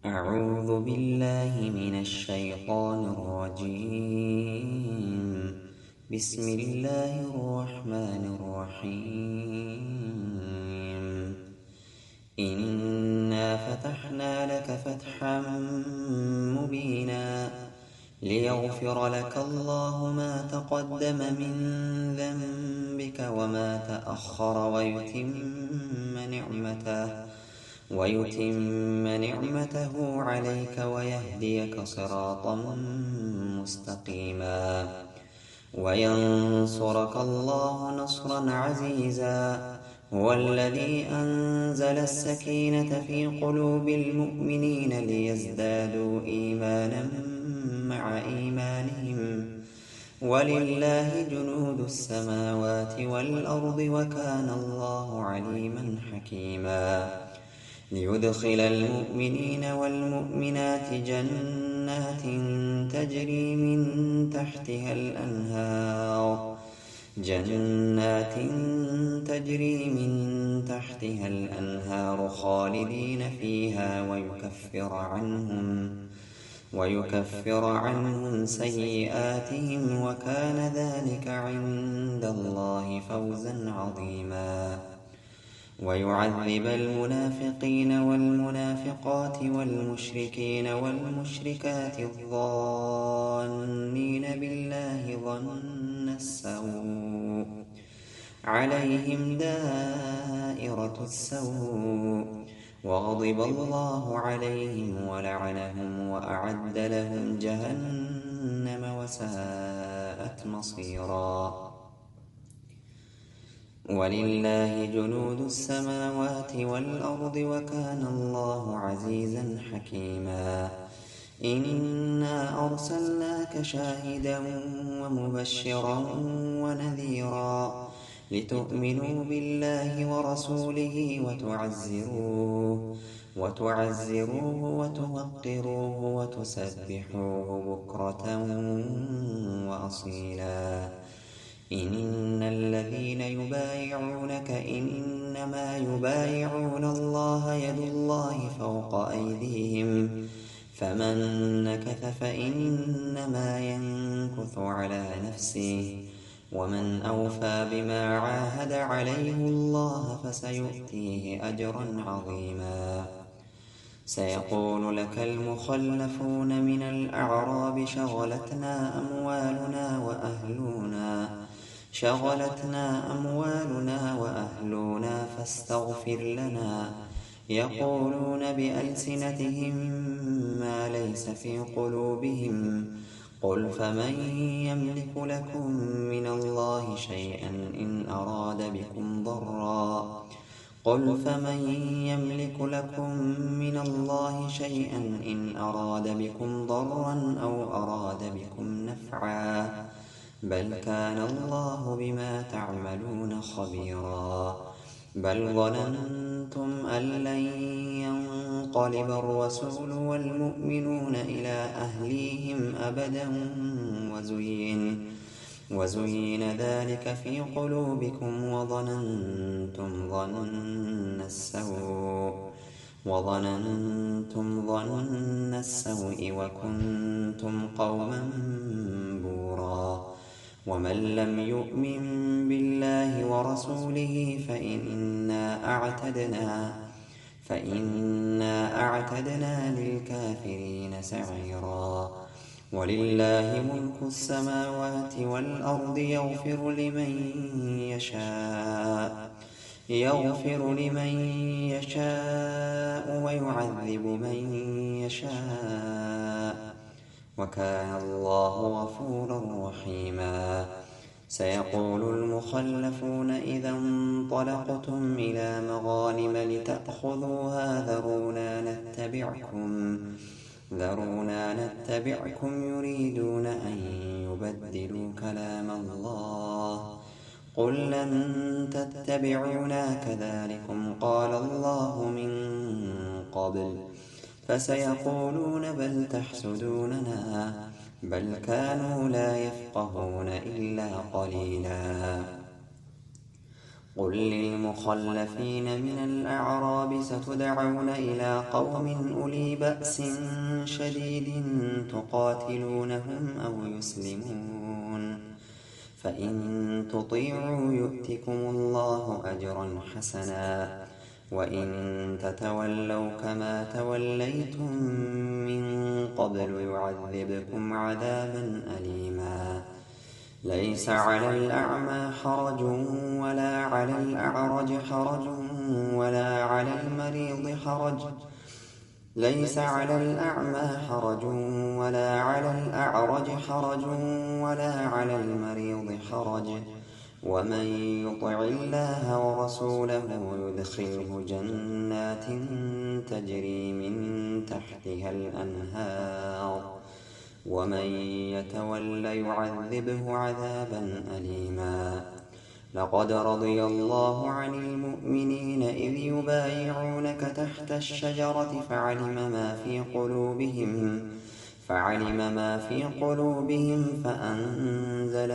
أعوذ بالله من الشيطان الرجيم. بسم الله الرحمن الرحيم. إنا فتحنا لك فتحا مبينا ليغفر لك الله ما تقدم من ذنبك وما تأخر ويتم نعمته عليك ويهديك صراطا مستقيما وينصرك الله نصرا عزيزا. هو الذي أنزل السكينة في قلوب المؤمنين ليزدادوا إيمانا مع إيمانهم ولله جنود السماوات والأرض وكان الله عليما حكيما. ليدخل المؤمنين والمؤمنات جنات تجري من تحتها الأنهار خالدين فيها ويكفر عنهم سيئاتهم وكان ذلك عند الله فوزا عظيما. ويعذب المنافقين والمنافقات والمشركين والمشركات الظانين بالله ظن السوء عليهم دائرة السوء وغضب الله عليهم ولعنهم وأعد لهم جهنم وساءت مصيرا. ولله جنود السماوات والأرض وكان الله عزيزا حكيما. إنا أرسلناك شاهدا ومبشرا ونذيرا لتؤمنوا بالله ورسوله وتعزروه وتوقروه وتسبحوه بكرة وأصيلا. إن الذين يبايعونك إنما يبايعون الله يد الله فوق أيديهم فمن نكث فإنما ينكث على نفسه ومن أوفى بما عاهد عليه الله فسيؤتيه أجرا عظيما. سيقول لك المخلفون من الأعراب شغلتنا أموالنا وأهلنا فاستغفر لنا. يقولون بألسنتهم ما ليس في قلوبهم. قل فمن يملك لكم من الله شيئا إن أراد بكم ضرا أو أراد بكم نفعا بل كان الله بما تعملون خبيرا. بل ظننتم أن لن ينقلب الرسول والمؤمنون إلى أهليهم أبدا وزين ذلك في قلوبكم وظننتم ظن السوء وكنتم قوما بورا. ومن لم يؤمن بالله ورسوله فإنا أعتدنا للكافرين سعيرا. ولله ملك السماوات والأرض يغفر لمن يشاء ويعذب من يشاء وكان الله غفورا رحيما. سيقول المخلفون إذا انطلقتم إلى مغانم لتأخذوها ذرونا نتبعكم يريدون أن يبدلوا كلام الله. قل لن تتبعونا كذلكم قال الله من قبل فسيقولون بل تحسدوننا بل كانوا لا يفقهون إلا قليلا. قل للمخلفين من الأعراب ستدعون إلى قوم أولي بأس شديد تقاتلونهم أو يسلمون، فإن تطيعوا يؤتكم الله أجرا حسنا، وإن تتولوا كما توليتم من قبل يعذبكم عذابا أليما. ليس على الأعمى حرج ولا على الأعرج حرج ولا على المريض حرج ليس على الأعمى حرج ولا على الأعرج حرج ولا على المريض حرج، ومن يطع الله ورسوله يدخله جنات تجري من تحتها الأنهار، ومن يتول يعذبه عذابا أليما. لقد رضي الله عن المؤمنين إذ يبايعونك تحت الشجرة فعلم ما في قلوبهم فأنزل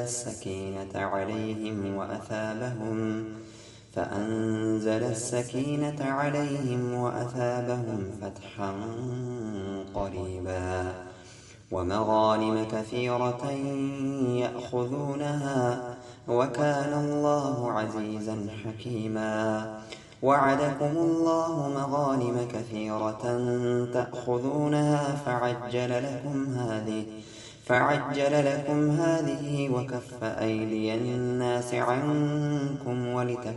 السكينة عليهم وأثابهم فتحا قريبا، ومغانم كثيرة يأخذونها، وكان الله عزيزا حكيما. وعدكم الله مغانم كثيرة تأخذونها فعجل لكم هذه وكف أيدي الناس عنكم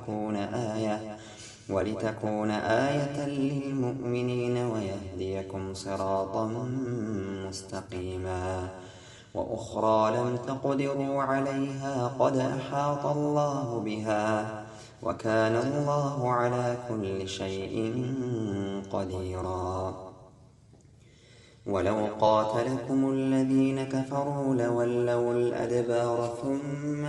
ولتكون آية للمؤمنين ويهديكم صراطا مستقيما. وأخرى لم تقدروا عليها قد أحاط الله بها، وكان الله على كل شيء قديرا. ولو قاتلكم الذين كفروا لولوا الأدبار ثم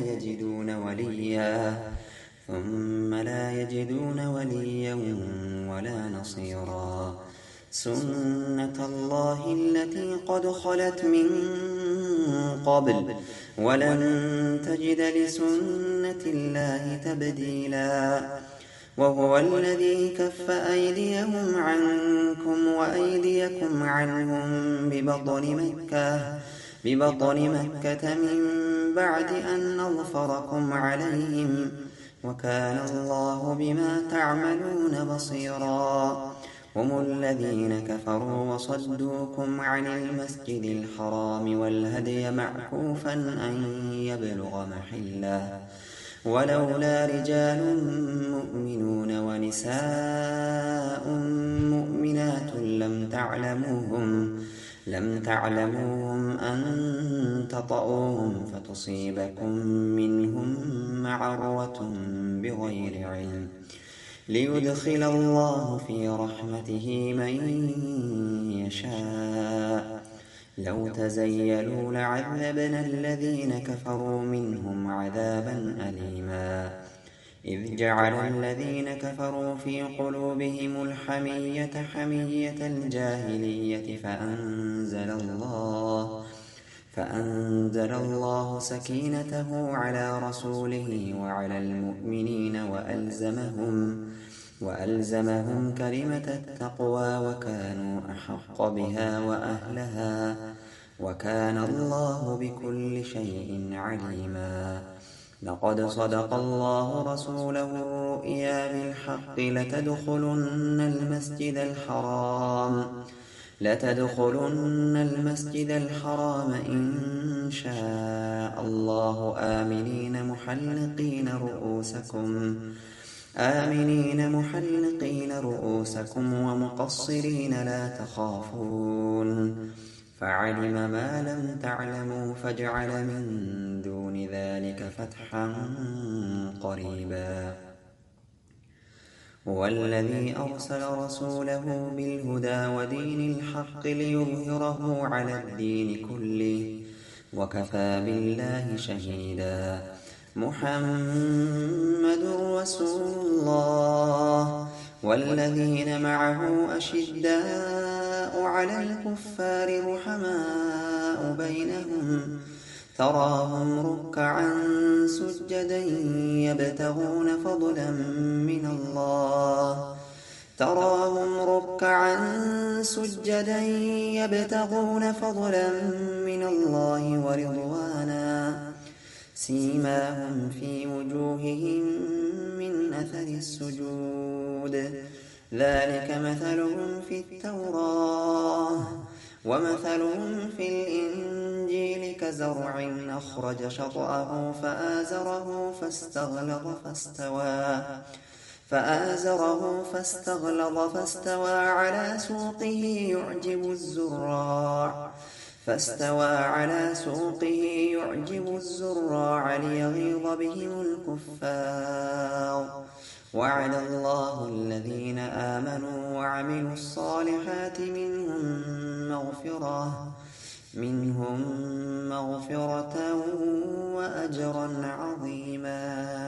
لا يجدون وليا ولا نصيرا. سنة الله التي قد خلت من قبل ولن تجد لسنة الله تبديلا. وهو الذي كف أيديهم عنكم وأيديكم عنهم ببطن مكة من بعد أن أظفركم عليهم، وكان الله بما تعملون بصيرا. هم الذين كفروا وصدوكم عن المسجد الحرام والهدي معكوفا أن يبلغ محله، ولولا رجال مؤمنون ونساء مؤمنات لم تعلموهم أن تطؤوهم فتصيبكم منهم معرة بغير علم، ليدخل الله في رحمته من يشاء. لو تزيلوا لعذبنا الذين كفروا منهم عذابا أليما. إذ جعل الذين كفروا في قلوبهم الحمية حمية الجاهلية فأنزل الله سكينته على رسوله وعلى المؤمنين وألزمهم كلمة التقوى وكانوا أحق بها وأهلها، وكان الله بكل شيء عليما. لقد صدق الله رسوله الرؤيا بالحق لتدخلن المسجد الحرام إن شاء الله آمنين محلقين رؤوسكم ومقصرين لا تخافون، فعلم ما لم تعلموا فجعل من دون ذلك فتحا قريبا. هو الذي أرسل رسوله بالهدى ودين الحق ليظهره على الدين كله، وكفى بالله شهيدا. محمد رسول الله والذين معه أشداء على الكفار رحماء بينهم تراهم ركعا سجدا يبتغون فضلا من الله ورضوانا سيماهم في وجوههم من أثر السجود ذلك مثلهم في التوراة ومثلهم في الإنجيل كزرع أخرج شطأه فآزره فاستوى على سوقه يعجب الزراع ليغيظ بهم الكفار وعد الله الذين آمنوا وعملوا الصالحات منهم مغفرة وأجرا عظيما.